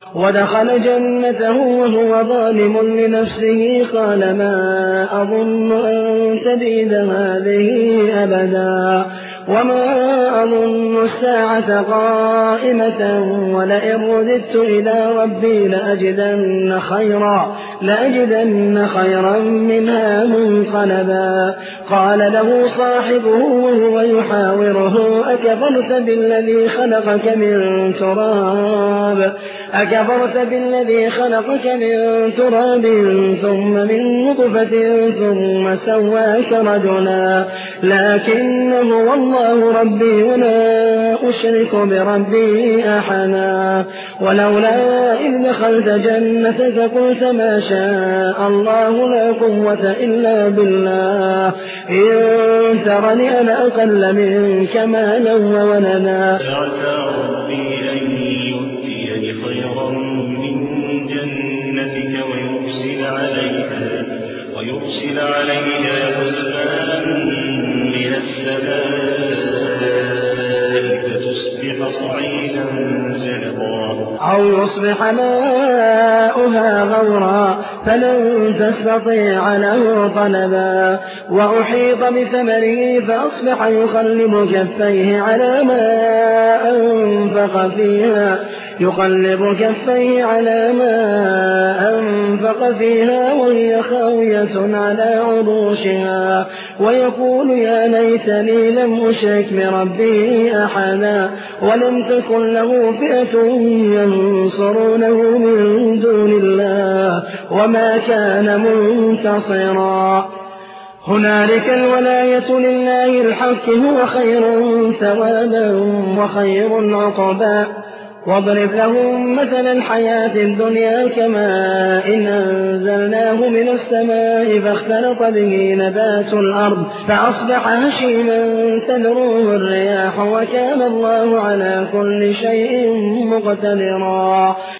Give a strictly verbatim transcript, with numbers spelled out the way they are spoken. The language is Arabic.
ودخل جنته وهو ظالم لنفسه قال ما أظن أن تبيد هذه أبدا وما أظن الساعة قائمة ولئن رددت إلى ربي لأجدن خيرا, لأجدن خيرا منها منقلبا. قال له صاحبه وهو يحاوره أكفرت بالذي خلقك من تراب أكفرت بالذي خلقك من تراب ثم من نطفة ثم سواك رجلا لكن هو الله ربي ولا أشرك بربي أحدا. ولولا إذ دخلت جنتك قلت ما شاء الله لا قوة إلا بالله إن ترني أنا أقل منك مالا وولدا. خيرا من جنتك ويرسل عليها ويرسل عليها حسبانا من السماء فتصبح صعيدا زلقا أو يصبح ماؤها غورا فلن تستطيع له طلبا. وأحيط بثمره فأصبح يقلب كفيه على ما أنفق فيها يقلب كفيه على ما أنفق فيها وهي خاوية على عروشها ويقول يا ليتني لم أشرك بربي أحدا ولم تكن له فئة ينصرونه من دون الله وما كان منتصرا. هنالك الولاية لله الحق هو خير ثوابا وخير عقبا. واضرب لهم مثل الحياة الدنيا كماء إن أنزلناه من السماء فاختلط به نبات الأرض فأصبح هشيما تذروه الرياح وكان الله على كل شيء مقتدرا.